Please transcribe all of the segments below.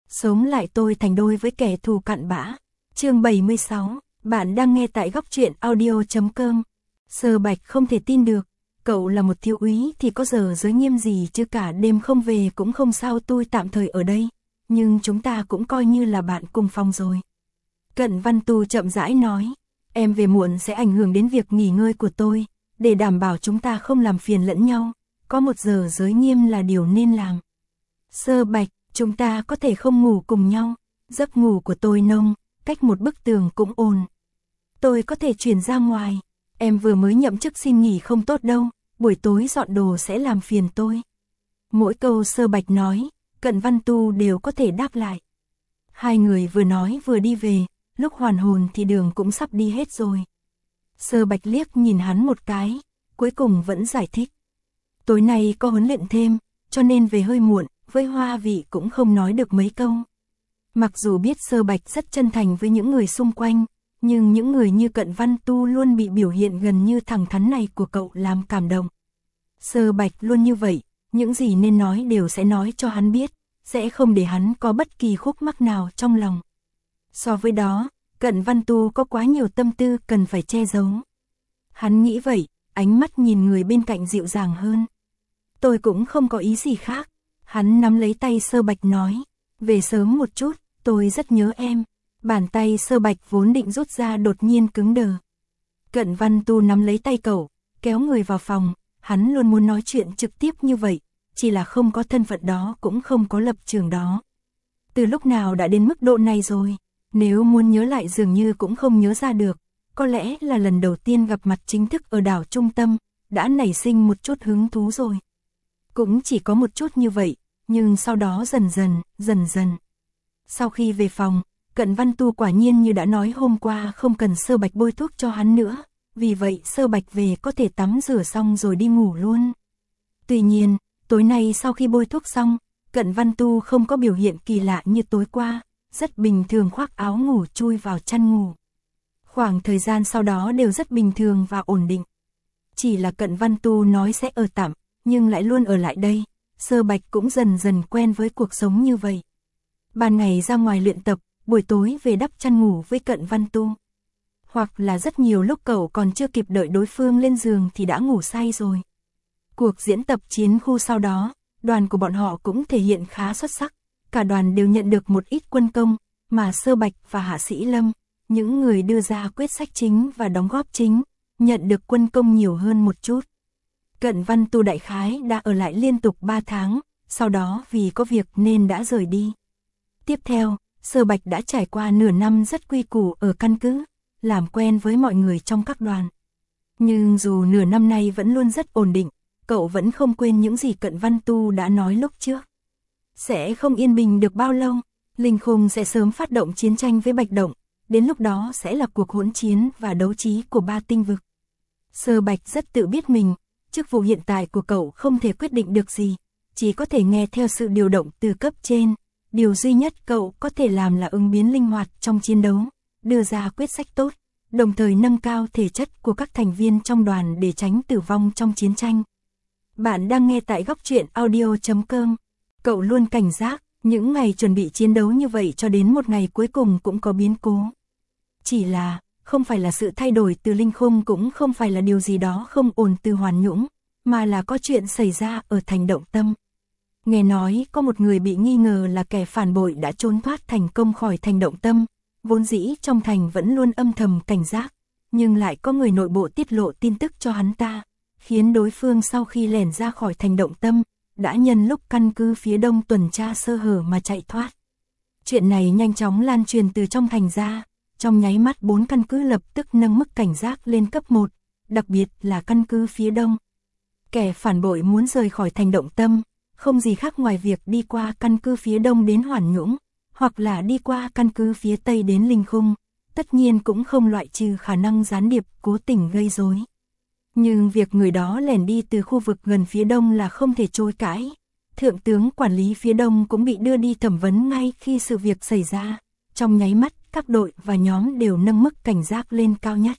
sống lại tôi thành đôi với kẻ thù cặn bã. Chương 76, bạn đang nghe tại góc truyện audio.com. Sơ Bạch không thể tin được, cậu là một thiếu úy thì có giờ giới nghiêm gì chứ, cả đêm không về cũng không sao, tôi tạm thời ở đây, nhưng chúng ta cũng coi như là bạn cùng phòng rồi. Cận Văn Tu chậm rãi nói, em về muộn sẽ ảnh hưởng đến việc nghỉ ngơi của tôi, để đảm bảo chúng ta không làm phiền lẫn nhau, có một giờ giới nghiêm là điều nên làm. Sơ Bạch, chúng ta có thể không ngủ cùng nhau, giấc ngủ của tôi nông, cách một bức tường cũng ồn. Tôi có thể chuyển ra ngoài, em vừa mới nhậm chức xin nghỉ không tốt đâu, buổi tối dọn đồ sẽ làm phiền tôi. Mỗi câu Sơ Bạch nói, Cận Văn Tu đều có thể đáp lại. Hai người vừa nói vừa đi về, lúc hoàn hồn thì đường cũng sắp đi hết rồi. Sơ Bạch liếc nhìn hắn một cái, cuối cùng vẫn giải thích. Tối nay có huấn luyện thêm, cho nên về hơi muộn, với Hoa Vị cũng không nói được mấy câu. Mặc dù biết Sơ Bạch rất chân thành với những người xung quanh, nhưng những người như Cận Văn Tu luôn bị biểu hiện gần như thẳng thắn này của cậu làm cảm động. Sơ Bạch luôn như vậy, những gì nên nói đều sẽ nói cho hắn biết, sẽ không để hắn có bất kỳ khúc mắc nào trong lòng. So với đó, Cận Văn Tu có quá nhiều tâm tư cần phải che giấu. Hắn nghĩ vậy, ánh mắt nhìn người bên cạnh dịu dàng hơn. Tôi cũng không có ý gì khác. Hắn nắm lấy tay Sơ Bạch nói, về sớm một chút, tôi rất nhớ em. Bàn tay Sơ Bạch vốn định rút ra đột nhiên cứng đờ. Cận Văn Tu nắm lấy tay cậu, kéo người vào phòng, hắn luôn muốn nói chuyện trực tiếp như vậy, chỉ là không có thân phận đó cũng không có lập trường đó. Từ lúc nào đã đến mức độ này rồi, nếu muốn nhớ lại dường như cũng không nhớ ra được, có lẽ là lần đầu tiên gặp mặt chính thức ở đảo Trung Tâm, đã nảy sinh một chút hứng thú rồi. Cũng chỉ có một chút như vậy, nhưng sau đó dần dần. Sau khi về phòng, Cận Văn Tu quả nhiên như đã nói hôm qua không cần Sơ Bạch bôi thuốc cho hắn nữa, vì vậy Sơ Bạch về có thể tắm rửa xong rồi đi ngủ luôn. Tuy nhiên, tối nay sau khi bôi thuốc xong, Cận Văn Tu không có biểu hiện kỳ lạ như tối qua, rất bình thường khoác áo ngủ chui vào chăn ngủ. Khoảng thời gian sau đó đều rất bình thường và ổn định. Chỉ là Cận Văn Tu nói sẽ ở tạm, nhưng lại luôn ở lại đây, Sơ Bạch cũng dần dần quen với cuộc sống như vậy. Ban ngày ra ngoài luyện tập, buổi tối về đắp chăn ngủ với Cận Văn Tu. Hoặc là rất nhiều lúc cậu còn chưa kịp đợi đối phương lên giường thì đã ngủ say rồi. Cuộc diễn tập chiến khu sau đó, đoàn của bọn họ cũng thể hiện khá xuất sắc. Cả đoàn đều nhận được một ít quân công, mà Sơ Bạch và Hạ Sĩ Lâm, những người đưa ra quyết sách chính và đóng góp chính, nhận được quân công nhiều hơn một chút. Cận Văn Tu đại khái đã ở lại liên tục 3 tháng, sau đó vì có việc nên đã rời đi. Tiếp theo, Sơ Bạch đã trải qua nửa năm rất quy củ ở căn cứ, làm quen với mọi người trong các đoàn. Nhưng dù nửa năm nay vẫn luôn rất ổn định, cậu vẫn không quên những gì Cận Văn Tu đã nói lúc trước. Sẽ không yên bình được bao lâu, Linh Khung sẽ sớm phát động chiến tranh với Bạch Động, đến lúc đó sẽ là cuộc hỗn chiến và đấu trí của 3 tinh vực. Sơ Bạch rất tự biết mình, chức vụ hiện tại của cậu không thể quyết định được gì, chỉ có thể nghe theo sự điều động từ cấp trên. Điều duy nhất cậu có thể làm là ứng biến linh hoạt trong chiến đấu, đưa ra quyết sách tốt, đồng thời nâng cao thể chất của các thành viên trong đoàn để tránh tử vong trong chiến tranh. Bạn đang nghe tại góc truyện audio.com. Cậu luôn cảnh giác, những ngày chuẩn bị chiến đấu như vậy cho đến một ngày cuối cùng cũng có biến cố. Chỉ là, không phải là sự thay đổi từ Linh Khung, cũng không phải là điều gì đó không ổn từ Hoàn Nhũng, mà là có chuyện xảy ra ở thành Động Tâm. Nghe nói có một người bị nghi ngờ là kẻ phản bội đã trốn thoát thành công khỏi thành Động Tâm, vốn dĩ trong thành vẫn luôn âm thầm cảnh giác, nhưng lại có người nội bộ tiết lộ tin tức cho hắn ta, khiến đối phương sau khi lẻn ra khỏi thành Động Tâm, đã nhân lúc căn cứ phía đông tuần tra sơ hở mà chạy thoát. Chuyện này nhanh chóng lan truyền từ trong thành ra, trong nháy mắt 4 căn cứ lập tức nâng mức cảnh giác lên cấp 1, đặc biệt là căn cứ phía đông. Kẻ phản bội muốn rời khỏi thành Động Tâm, không gì khác ngoài việc đi qua căn cứ phía đông đến Hoàn Nhũng, hoặc là đi qua căn cứ phía tây đến Linh Khung, tất nhiên cũng không loại trừ khả năng gián điệp cố tình gây rối. Nhưng việc người đó lẻn đi từ khu vực gần phía đông là không thể chối cãi. Thượng tướng quản lý phía đông cũng bị đưa đi thẩm vấn ngay khi sự việc xảy ra. Trong nháy mắt, các đội và nhóm đều nâng mức cảnh giác lên cao nhất.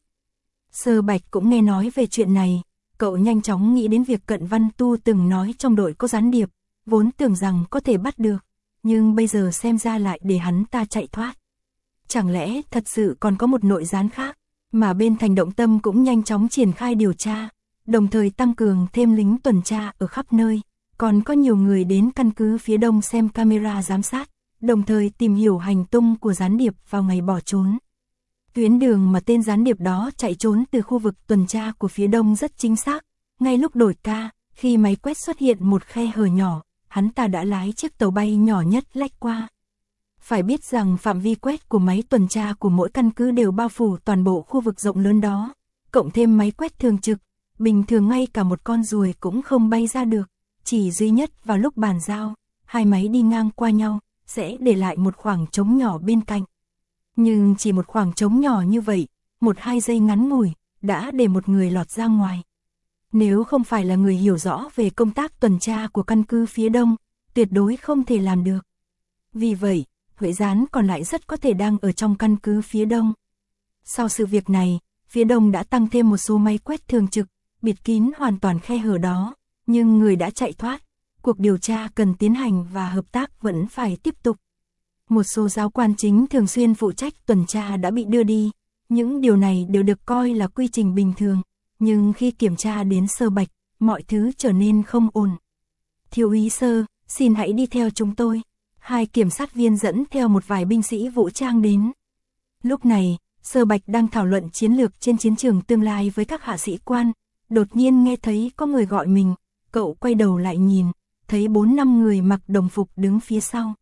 Sơ Bạch cũng nghe nói về chuyện này, cậu nhanh chóng nghĩ đến việc Cận Văn Tu từng nói trong đội có gián điệp, vốn tưởng rằng có thể bắt được, nhưng bây giờ xem ra lại để hắn ta chạy thoát. Chẳng lẽ thật sự còn có một nội gián khác, mà bên Thành Động Tâm cũng nhanh chóng triển khai điều tra, đồng thời tăng cường thêm lính tuần tra ở khắp nơi, còn có nhiều người đến căn cứ phía đông xem camera giám sát, đồng thời tìm hiểu hành tung của gián điệp vào ngày bỏ trốn. Tuyến đường mà tên gián điệp đó chạy trốn từ khu vực tuần tra của phía đông rất chính xác, ngay lúc đổi ca, khi máy quét xuất hiện một khe hở nhỏ, hắn ta đã lái chiếc tàu bay nhỏ nhất lách qua. Phải biết rằng phạm vi quét của máy tuần tra của mỗi căn cứ đều bao phủ toàn bộ khu vực rộng lớn đó, cộng thêm máy quét thường trực, bình thường ngay cả một con ruồi cũng không bay ra được, chỉ duy nhất vào lúc bàn giao, hai máy đi ngang qua nhau, sẽ để lại một khoảng trống nhỏ bên cạnh. Nhưng chỉ một khoảng trống nhỏ như vậy, 1-2 giây ngắn ngủi, đã để một người lọt ra ngoài. Nếu không phải là người hiểu rõ về công tác tuần tra của căn cứ phía đông, tuyệt đối không thể làm được. Vì vậy, Huệ Gián còn lại rất có thể đang ở trong căn cứ phía đông. Sau sự việc này, phía đông đã tăng thêm một số máy quét thường trực, bịt kín hoàn toàn khe hở đó, nhưng người đã chạy thoát. Cuộc điều tra cần tiến hành và hợp tác vẫn phải tiếp tục. Một số giáo quan chính thường xuyên phụ trách tuần tra đã bị đưa đi, những điều này đều được coi là quy trình bình thường, nhưng khi kiểm tra đến Sơ Bạch, mọi thứ trở nên không ổn. Thiếu úy Sơ, xin hãy đi theo chúng tôi. Hai kiểm sát viên dẫn theo một vài binh sĩ vũ trang đến. Lúc này, Sơ Bạch đang thảo luận chiến lược trên chiến trường tương lai với các hạ sĩ quan, đột nhiên nghe thấy có người gọi mình, cậu quay đầu lại nhìn, thấy 4-5 người mặc đồng phục đứng phía sau.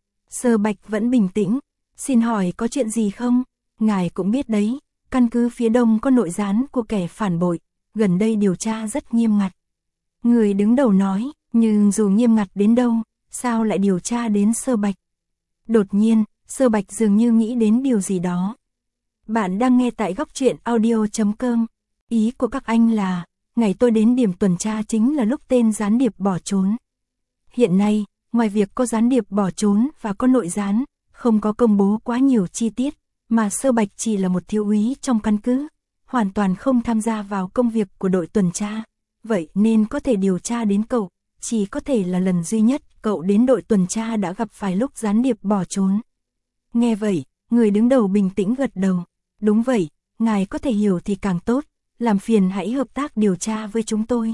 Sơ Bạch vẫn bình tĩnh, xin hỏi có chuyện gì không? Ngài cũng biết đấy, căn cứ phía đông có nội gián của kẻ phản bội, gần đây điều tra rất nghiêm ngặt. Người đứng đầu nói, nhưng dù nghiêm ngặt đến đâu, sao lại điều tra đến Sơ Bạch? Đột nhiên, Sơ Bạch dường như nghĩ đến điều gì đó. Bạn đang nghe tại góc truyện audio.com. Ý của các anh là, ngày tôi đến điểm tuần tra chính là lúc tên gián điệp bỏ trốn. Hiện nay, ngoài việc có gián điệp bỏ trốn và có nội gián, không có công bố quá nhiều chi tiết, mà Sơ Bạch chỉ là một thiếu úy trong căn cứ, hoàn toàn không tham gia vào công việc của đội tuần tra. Vậy nên có thể điều tra đến cậu, chỉ có thể là lần duy nhất cậu đến đội tuần tra đã gặp phải lúc gián điệp bỏ trốn. Nghe vậy, người đứng đầu bình tĩnh gật đầu. Đúng vậy, ngài có thể hiểu thì càng tốt, làm phiền hãy hợp tác điều tra với chúng tôi.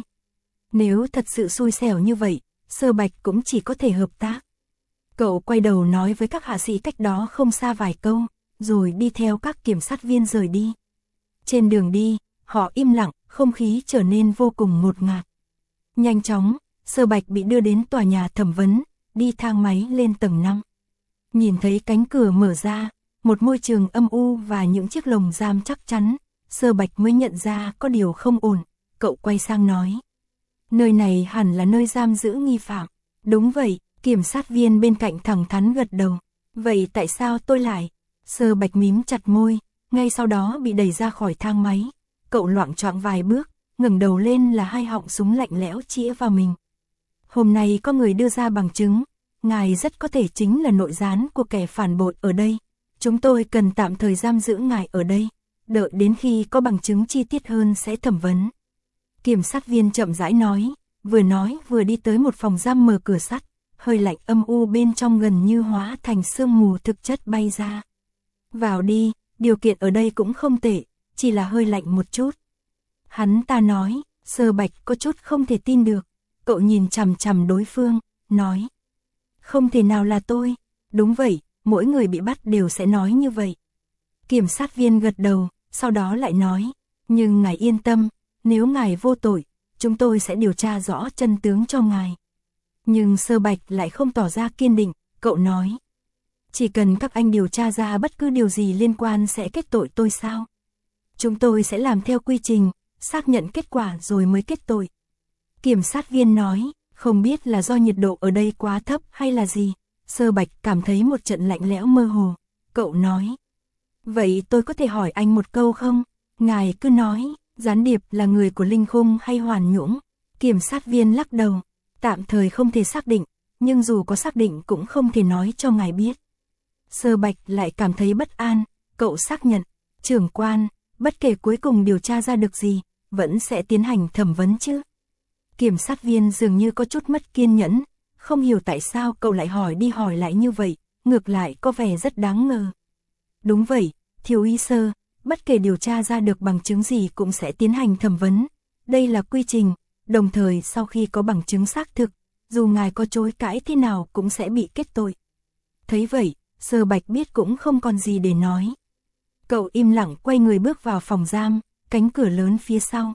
Nếu thật sự xui xẻo như vậy, Sơ Bạch cũng chỉ có thể hợp tác. Cậu quay đầu nói với các hạ sĩ cách đó không xa vài câu, rồi đi theo các kiểm sát viên rời đi. Trên đường đi, họ im lặng, không khí trở nên vô cùng ngột ngạt. Nhanh chóng, Sơ Bạch bị đưa đến tòa nhà thẩm vấn, đi thang máy lên tầng 5. Nhìn thấy cánh cửa mở ra, một môi trường âm u và những chiếc lồng giam chắc chắn, Sơ Bạch mới nhận ra có điều không ổn, cậu quay sang nói. Nơi này hẳn là nơi giam giữ nghi phạm. Đúng vậy, kiểm sát viên bên cạnh thẳng thắn gật đầu. Vậy tại sao tôi lại? Sơ Bạch mím chặt môi, ngay sau đó bị đẩy ra khỏi thang máy. Cậu loạng choạng vài bước, ngẩng đầu lên là hai họng súng lạnh lẽo chĩa vào mình. Hôm nay có người đưa ra bằng chứng, ngài rất có thể chính là nội gián của kẻ phản bội ở đây. Chúng tôi cần tạm thời giam giữ ngài ở đây, đợi đến khi có bằng chứng chi tiết hơn sẽ thẩm vấn. Kiểm sát viên chậm rãi nói vừa đi tới một phòng giam mở cửa sắt, hơi lạnh âm u bên trong gần như hóa thành sương mù thực chất bay ra. Vào đi, điều kiện ở đây cũng không tệ, chỉ là hơi lạnh một chút. Hắn ta nói, Sơ Bạch có chút không thể tin được, cậu nhìn chằm chằm đối phương, nói. Không thể nào là tôi, đúng vậy, mỗi người bị bắt đều sẽ nói như vậy. Kiểm sát viên gật đầu, sau đó lại nói, nhưng ngài yên tâm, nếu ngài vô tội, chúng tôi sẽ điều tra rõ chân tướng cho ngài. Nhưng Sơ Bạch lại không tỏ ra kiên định, cậu nói. Chỉ cần các anh điều tra ra bất cứ điều gì liên quan sẽ kết tội tôi sao? Chúng tôi sẽ làm theo quy trình, xác nhận kết quả rồi mới kết tội. Kiểm sát viên nói, không biết là do nhiệt độ ở đây quá thấp hay là gì. Sơ Bạch cảm thấy một trận lạnh lẽo mơ hồ. Cậu nói. Vậy tôi có thể hỏi anh một câu không? Ngài cứ nói, gián điệp là người của Linh Khung hay Hoàn Nhũng? Kiểm sát viên lắc đầu. Tạm thời không thể xác định, nhưng dù có xác định cũng không thể nói cho ngài biết. Sơ Bạch lại cảm thấy bất an, cậu xác nhận, trưởng quan, bất kể cuối cùng điều tra ra được gì, vẫn sẽ tiến hành thẩm vấn chứ. Kiểm sát viên dường như có chút mất kiên nhẫn, không hiểu tại sao cậu lại hỏi đi hỏi lại như vậy, ngược lại có vẻ rất đáng ngờ. Đúng vậy, thiếu úy Sơ, bất kể điều tra ra được bằng chứng gì cũng sẽ tiến hành thẩm vấn. Đây là quy trình, đồng thời sau khi có bằng chứng xác thực, dù ngài có chối cãi thế nào cũng sẽ bị kết tội. Thấy vậy, Sơ Bạch biết cũng không còn gì để nói. Cậu im lặng quay người bước vào phòng giam, cánh cửa lớn phía sau.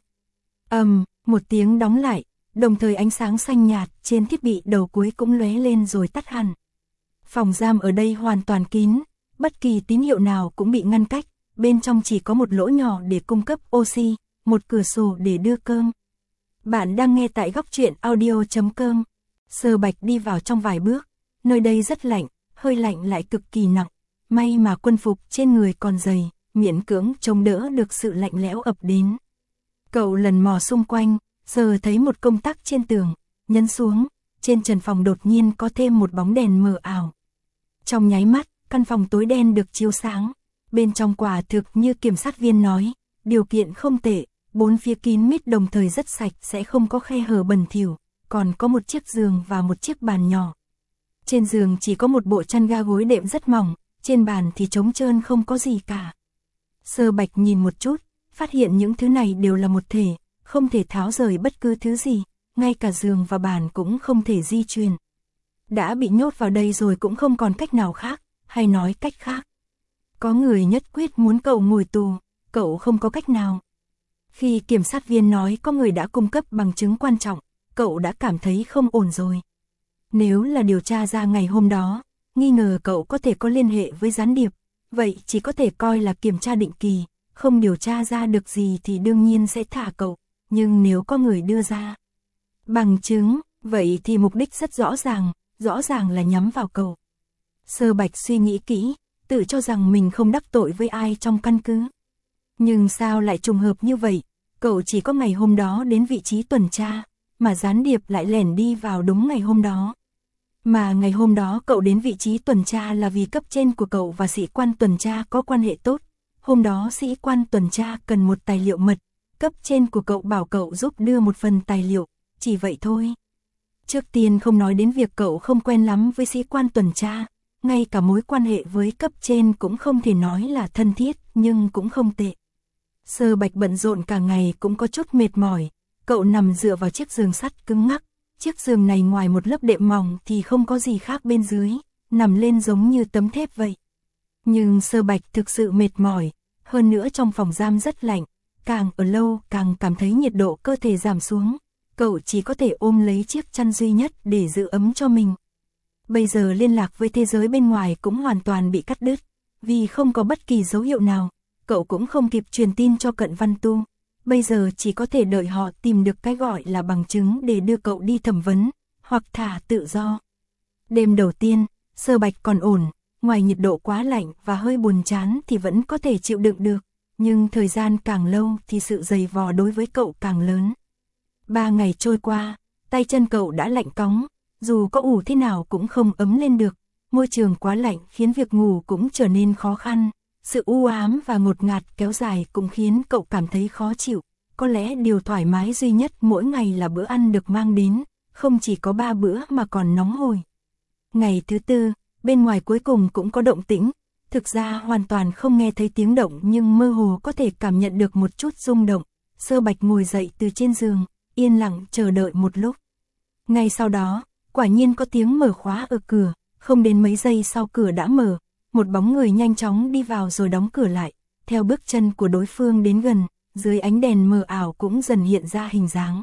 Một tiếng đóng lại, đồng thời ánh sáng xanh nhạt trên thiết bị đầu cuối cũng lóe lên rồi tắt hẳn. Phòng giam ở đây hoàn toàn kín, bất kỳ tín hiệu nào cũng bị ngăn cách, bên trong chỉ có một lỗ nhỏ để cung cấp oxy, một cửa sổ để đưa cơm. Bạn đang nghe tại góc truyện audio.com. Sơ Bạch đi vào trong vài bước, nơi đây rất lạnh, hơi lạnh lại cực kỳ nặng, may mà quân phục trên người còn dày, miễn cưỡng chống đỡ được sự lạnh lẽo ập đến. Cậu lần mò xung quanh, giờ thấy một công tắc trên tường, nhấn xuống, trên trần phòng đột nhiên có thêm một bóng đèn mờ ảo. Trong nháy mắt, căn phòng tối đen được chiếu sáng, bên trong quả thực như kiểm sát viên nói, điều kiện không tệ, bốn phía kín mít đồng thời rất sạch sẽ không có khe hở bẩn thỉu, còn có một chiếc giường và một chiếc bàn nhỏ. Trên giường chỉ có một bộ chăn ga gối đệm rất mỏng, trên bàn thì trống trơn không có gì cả. Sơ Bạch nhìn một chút, phát hiện những thứ này đều là một thể, không thể tháo rời bất cứ thứ gì, ngay cả giường và bàn cũng không thể di chuyển. Đã bị nhốt vào đây rồi cũng không còn cách nào khác, hay nói cách khác. Có người nhất quyết muốn cậu ngồi tù, cậu không có cách nào. Khi kiểm sát viên nói có người đã cung cấp bằng chứng quan trọng, cậu đã cảm thấy không ổn rồi. Nếu là điều tra ra ngày hôm đó, nghi ngờ cậu có thể có liên hệ với gián điệp, vậy chỉ có thể coi là kiểm tra định kỳ, không điều tra ra được gì thì đương nhiên sẽ thả cậu, nhưng nếu có người đưa ra bằng chứng, vậy thì mục đích rất rõ ràng là nhắm vào cậu. Sơ Bạch suy nghĩ kỹ, tự cho rằng mình không đắc tội với ai trong căn cứ. Nhưng sao lại trùng hợp như vậy, cậu chỉ có ngày hôm đó đến vị trí tuần tra, mà gián điệp lại lẻn đi vào đúng ngày hôm đó. Mà ngày hôm đó cậu đến vị trí tuần tra là vì cấp trên của cậu và sĩ quan tuần tra có quan hệ tốt. Hôm đó sĩ quan tuần tra cần một tài liệu mật, cấp trên của cậu bảo cậu giúp đưa một phần tài liệu, chỉ vậy thôi. Trước tiên không nói đến việc cậu không quen lắm với sĩ quan tuần tra, ngay cả mối quan hệ với cấp trên cũng không thể nói là thân thiết, nhưng cũng không tệ. Sơ Bạch bận rộn cả ngày cũng có chút mệt mỏi, cậu nằm dựa vào chiếc giường sắt cứng ngắc, chiếc giường này ngoài một lớp đệm mỏng thì không có gì khác bên dưới, nằm lên giống như tấm thép vậy. Nhưng Sơ Bạch thực sự mệt mỏi, hơn nữa trong phòng giam rất lạnh, càng ở lâu càng cảm thấy nhiệt độ cơ thể giảm xuống, cậu chỉ có thể ôm lấy chiếc chăn duy nhất để giữ ấm cho mình. Bây giờ liên lạc với thế giới bên ngoài cũng hoàn toàn bị cắt đứt, vì không có bất kỳ dấu hiệu nào, cậu cũng không kịp truyền tin cho Cận Văn Tu, bây giờ chỉ có thể đợi họ tìm được cái gọi là bằng chứng để đưa cậu đi thẩm vấn, hoặc thả tự do. Đêm đầu tiên, Sơ Bạch còn ổn, ngoài nhiệt độ quá lạnh và hơi buồn chán thì vẫn có thể chịu đựng được, nhưng thời gian càng lâu thì sự dày vò đối với cậu càng lớn. 3 ngày trôi qua, tay chân cậu đã lạnh cóng, dù có ủ thế nào cũng không ấm lên được, môi trường quá lạnh khiến việc ngủ cũng trở nên khó khăn, sự u ám và ngột ngạt kéo dài cũng khiến cậu cảm thấy khó chịu, có lẽ điều thoải mái duy nhất mỗi ngày là bữa ăn được mang đến, không chỉ có 3 bữa mà còn nóng hổi. Ngày thứ 4, bên ngoài cuối cùng cũng có động tĩnh, thực ra hoàn toàn không nghe thấy tiếng động nhưng mơ hồ có thể cảm nhận được một chút rung động. Sơ Bạch ngồi dậy từ trên giường, yên lặng chờ đợi một lúc. Ngay sau đó, quả nhiên có tiếng mở khóa ở cửa, không đến mấy giây sau cửa đã mở, một bóng người nhanh chóng đi vào rồi đóng cửa lại, theo bước chân của đối phương đến gần, dưới ánh đèn mờ ảo cũng dần hiện ra hình dáng.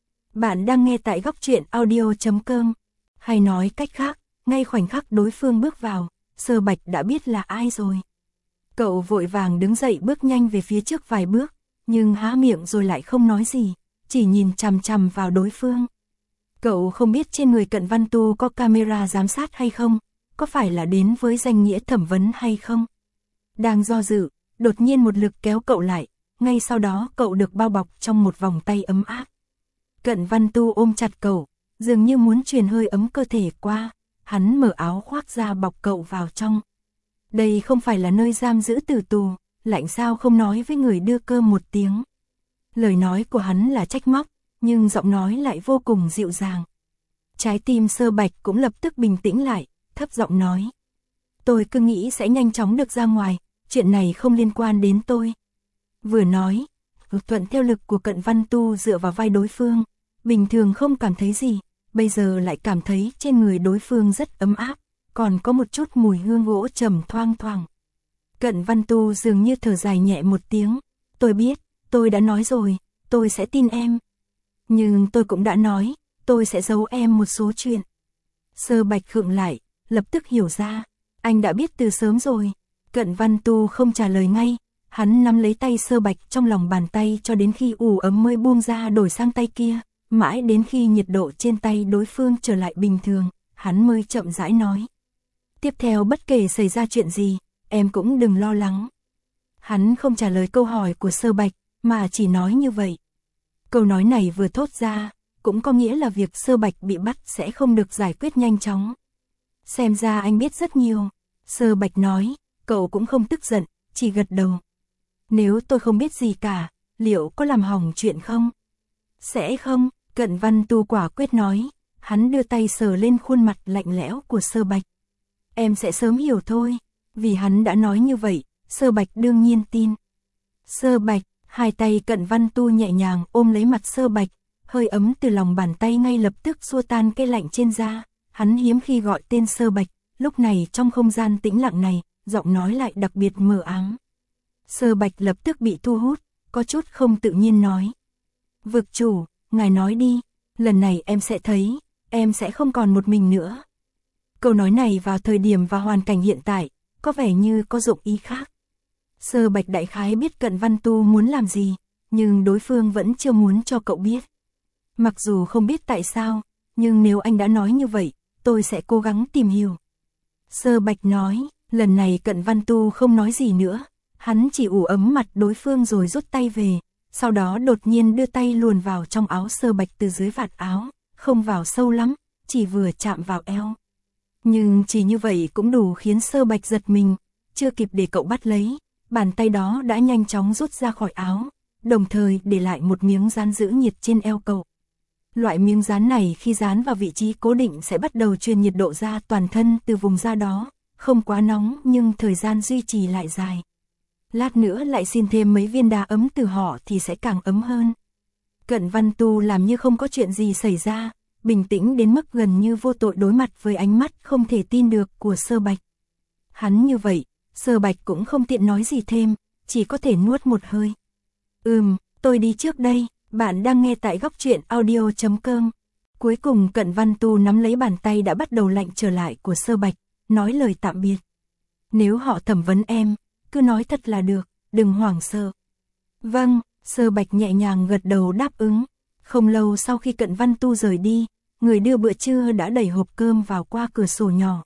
Bạn đang nghe tại góc truyện audio.com, hay nói cách khác, ngay khoảnh khắc đối phương bước vào, Sơ Bạch đã biết là ai rồi. Cậu vội vàng đứng dậy bước nhanh về phía trước vài bước, nhưng há miệng rồi lại không nói gì, chỉ nhìn chằm chằm vào đối phương. Cậu không biết trên người Cận Văn Tu có camera giám sát hay không, có phải là đến với danh nghĩa thẩm vấn hay không. Đang do dự, đột nhiên một lực kéo cậu lại, ngay sau đó cậu được bao bọc trong một vòng tay ấm áp. Cận Văn Tu ôm chặt cậu, dường như muốn truyền hơi ấm cơ thể qua, hắn mở áo khoác ra bọc cậu vào trong. Đây không phải là nơi giam giữ tử tù, lạnh sao không nói với người đưa cơm một tiếng. Lời nói của hắn là trách móc, nhưng giọng nói lại vô cùng dịu dàng. Trái tim Sơ Bạch cũng lập tức bình tĩnh lại, thấp giọng nói. Tôi cứ nghĩ sẽ nhanh chóng được ra ngoài, chuyện này không liên quan đến tôi. Vừa nói, thuận theo lực của Cận Văn Tu dựa vào vai đối phương, bình thường không cảm thấy gì, bây giờ lại cảm thấy trên người đối phương rất ấm áp, còn có một chút mùi hương gỗ trầm thoang thoảng. Cận Văn Tu dường như thở dài nhẹ một tiếng, tôi biết, tôi đã nói rồi, tôi sẽ tin em. Nhưng tôi cũng đã nói, tôi sẽ giấu em một số chuyện. Sơ Bạch khựng lại, lập tức hiểu ra, anh đã biết từ sớm rồi. Cận Văn Tu không trả lời ngay, hắn nắm lấy tay Sơ Bạch trong lòng bàn tay cho đến khi ủ ấm mới buông ra đổi sang tay kia, mãi đến khi nhiệt độ trên tay đối phương trở lại bình thường, hắn mới chậm rãi nói. Tiếp theo bất kể xảy ra chuyện gì, em cũng đừng lo lắng. Hắn không trả lời câu hỏi của Sơ Bạch, mà chỉ nói như vậy. Câu nói này vừa thốt ra, cũng có nghĩa là việc Sơ Bạch bị bắt sẽ không được giải quyết nhanh chóng. Xem ra anh biết rất nhiều. Sơ Bạch nói, cậu cũng không tức giận, chỉ gật đầu. Nếu tôi không biết gì cả, liệu có làm hỏng chuyện không? Sẽ không, Cận Văn Tu quả quyết nói. Hắn đưa tay sờ lên khuôn mặt lạnh lẽo của Sơ Bạch. Em sẽ sớm hiểu thôi. Vì hắn đã nói như vậy, Sơ Bạch đương nhiên tin. Sơ Bạch, hai tay Cận Văn Tu nhẹ nhàng ôm lấy mặt Sơ Bạch, hơi ấm từ lòng bàn tay ngay lập tức xua tan cái lạnh trên da. Hắn hiếm khi gọi tên Sơ Bạch, lúc này trong không gian tĩnh lặng này, giọng nói lại đặc biệt mờ ám. Sơ Bạch lập tức bị thu hút, có chút không tự nhiên nói. Vực chủ, ngài nói đi, lần này em sẽ thấy, em sẽ không còn một mình nữa. Câu nói này vào thời điểm và hoàn cảnh hiện tại, có vẻ như có dụng ý khác. Sơ Bạch đại khái biết Cận Văn Tu muốn làm gì, nhưng đối phương vẫn chưa muốn cho cậu biết. Mặc dù không biết tại sao, nhưng nếu anh đã nói như vậy, tôi sẽ cố gắng tìm hiểu. Sơ Bạch nói, lần này Cận Văn Tu không nói gì nữa, hắn chỉ ủ ấm mặt đối phương rồi rút tay về, sau đó đột nhiên đưa tay luồn vào trong áo Sơ Bạch từ dưới vạt áo, không vào sâu lắm, chỉ vừa chạm vào eo. Nhưng chỉ như vậy cũng đủ khiến Sơ Bạch giật mình, chưa kịp để cậu bắt lấy, bàn tay đó đã nhanh chóng rút ra khỏi áo, đồng thời để lại một miếng dán giữ nhiệt trên eo cậu. Loại miếng dán này khi dán vào vị trí cố định sẽ bắt đầu truyền nhiệt độ ra toàn thân từ vùng da đó, không quá nóng nhưng thời gian duy trì lại dài. Lát nữa lại xin thêm mấy viên đá ấm từ họ thì sẽ càng ấm hơn. Cận Văn Tu làm như không có chuyện gì xảy ra, bình tĩnh đến mức gần như vô tội đối mặt với ánh mắt không thể tin được của Sơ Bạch. Hắn như vậy, Sơ Bạch cũng không tiện nói gì thêm, chỉ có thể nuốt một hơi. Tôi đi trước đây, bạn đang nghe tại Góc Truyện Audio.com. Cuối cùng Cận Văn Tu nắm lấy bàn tay đã bắt đầu lạnh trở lại của Sơ Bạch, nói lời tạm biệt. Nếu họ thẩm vấn em, cứ nói thật là được, đừng hoảng sợ. Vâng, Sơ Bạch nhẹ nhàng gật đầu đáp ứng. Không lâu sau khi Cận Văn Tu rời đi, người đưa bữa trưa đã đẩy hộp cơm vào qua cửa sổ nhỏ.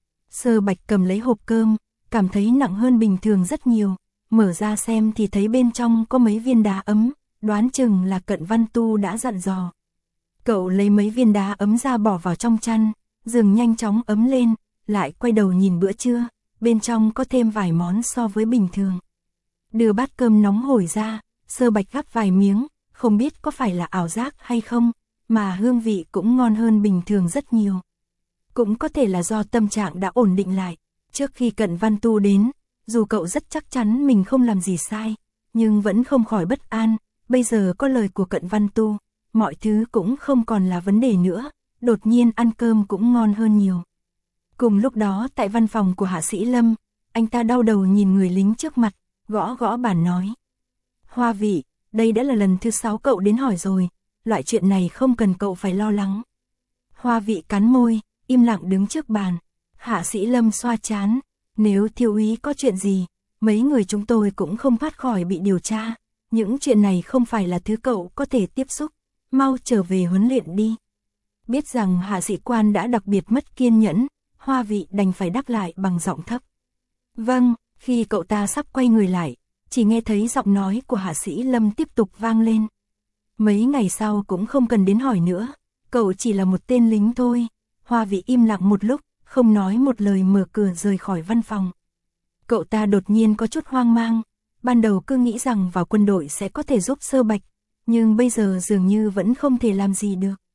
Sơ Bạch cầm lấy hộp cơm, cảm thấy nặng hơn bình thường rất nhiều, mở ra xem thì thấy bên trong có mấy viên đá ấm, đoán chừng là Cận Văn Tu đã dặn dò. Cậu lấy mấy viên đá ấm ra bỏ vào trong chăn, giường nhanh chóng ấm lên, lại quay đầu nhìn bữa trưa, bên trong có thêm vài món so với bình thường. Đưa bát cơm nóng hổi ra, Sơ Bạch gắp vài miếng, không biết có phải là ảo giác hay không, mà hương vị cũng ngon hơn bình thường rất nhiều. Cũng có thể là do tâm trạng đã ổn định lại, trước khi Cận Văn Tu đến, dù cậu rất chắc chắn mình không làm gì sai, nhưng vẫn không khỏi bất an, bây giờ có lời của Cận Văn Tu, mọi thứ cũng không còn là vấn đề nữa, đột nhiên ăn cơm cũng ngon hơn nhiều. Cùng lúc đó tại văn phòng của Hạ Sĩ Lâm, anh ta đau đầu nhìn người lính trước mặt, gõ gõ bàn nói. Hoa Vị, đây đã là lần thứ 6 cậu đến hỏi rồi, loại chuyện này không cần cậu phải lo lắng. Hoa Vị cắn môi, im lặng đứng trước bàn. Hạ Sĩ Lâm xoa trán, nếu thiếu úy có chuyện gì, mấy người chúng tôi cũng không thoát khỏi bị điều tra. Những chuyện này không phải là thứ cậu có thể tiếp xúc, mau trở về huấn luyện đi. Biết rằng Hạ Sĩ Quan đã đặc biệt mất kiên nhẫn, Hoa Vị đành phải đáp lại bằng giọng thấp. Vâng, khi cậu ta sắp quay người lại, chỉ nghe thấy giọng nói của Hạ Sĩ Lâm tiếp tục vang lên. Mấy ngày sau cũng không cần đến hỏi nữa, cậu chỉ là một tên lính thôi. Hoa Vị im lặng một lúc, không nói một lời mở cửa rời khỏi văn phòng. Cậu ta đột nhiên có chút hoang mang, ban đầu cứ nghĩ rằng vào quân đội sẽ có thể giúp Sơ Bạch, nhưng bây giờ dường như vẫn không thể làm gì được.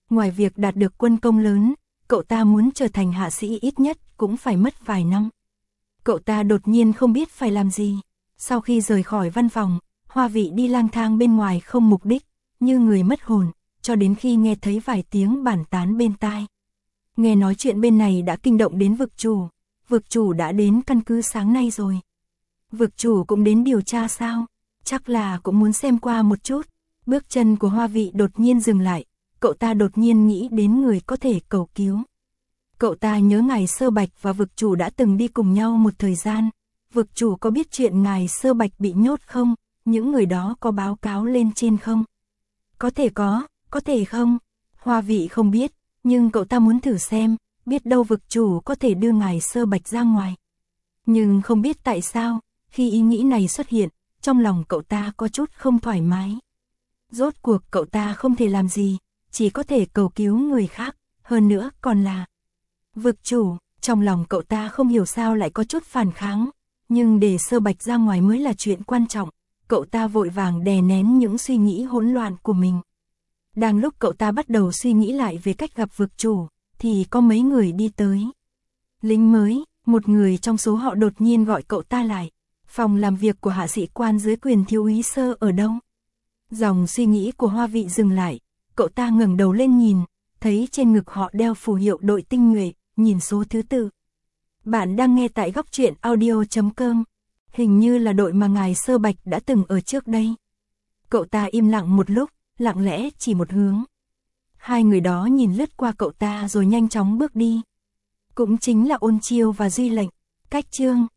Ngoài việc đạt được quân công lớn, cậu ta muốn trở thành hạ sĩ ít nhất cũng phải mất vài năm. Cậu ta đột nhiên không biết phải làm gì. Sau khi rời khỏi văn phòng, Hoa Vị đi lang thang bên ngoài không mục đích, như người mất hồn, cho đến khi nghe thấy vài tiếng bàn tán bên tai. Nghe nói chuyện bên này đã kinh động đến vực chủ. Vực chủ đã đến căn cứ sáng nay rồi. Vực chủ cũng đến điều tra sao? Chắc là cũng muốn xem qua một chút. Bước chân của Hoa Vị đột nhiên dừng lại. Cậu ta đột nhiên nghĩ đến người có thể cầu cứu. Cậu ta nhớ ngài Sơ Bạch và vực chủ đã từng đi cùng nhau một thời gian. Vực chủ có biết chuyện ngài Sơ Bạch bị nhốt không? Những người đó có báo cáo lên trên không? Có thể không? Hoa Vị không biết, nhưng cậu ta muốn thử xem, biết đâu vực chủ có thể đưa ngài Sơ Bạch ra ngoài. Nhưng không biết tại sao, khi ý nghĩ này xuất hiện, trong lòng cậu ta có chút không thoải mái. Rốt cuộc cậu ta không thể làm gì, chỉ có thể cầu cứu người khác, hơn nữa còn là vực chủ. Trong lòng cậu ta không hiểu sao lại có chút phản kháng, nhưng để Sơ Bạch ra ngoài mới là chuyện quan trọng. Cậu ta vội vàng đè nén những suy nghĩ hỗn loạn của mình. Đang lúc cậu ta bắt đầu suy nghĩ lại về cách gặp vực chủ, thì có mấy người đi tới. Lính mới, một người trong số họ đột nhiên gọi cậu ta lại. Phòng làm việc của hạ sĩ quan dưới quyền thiếu úy Sơ ở đâu? Dòng suy nghĩ của Hoa Vị dừng lại, cậu ta ngẩng đầu lên nhìn, thấy trên ngực họ đeo phù hiệu đội tinh nhuệ, nhìn số thứ tự. Bạn đang nghe tại góc truyện audio.com. Hình như là đội mà ngài Sơ Bạch đã từng ở trước đây. Cậu ta im lặng một lúc, lặng lẽ chỉ một hướng. Hai người đó nhìn lướt qua cậu ta rồi nhanh chóng bước đi. Cũng chính là Ôn Chiêu và Duy Lệnh. Cách chương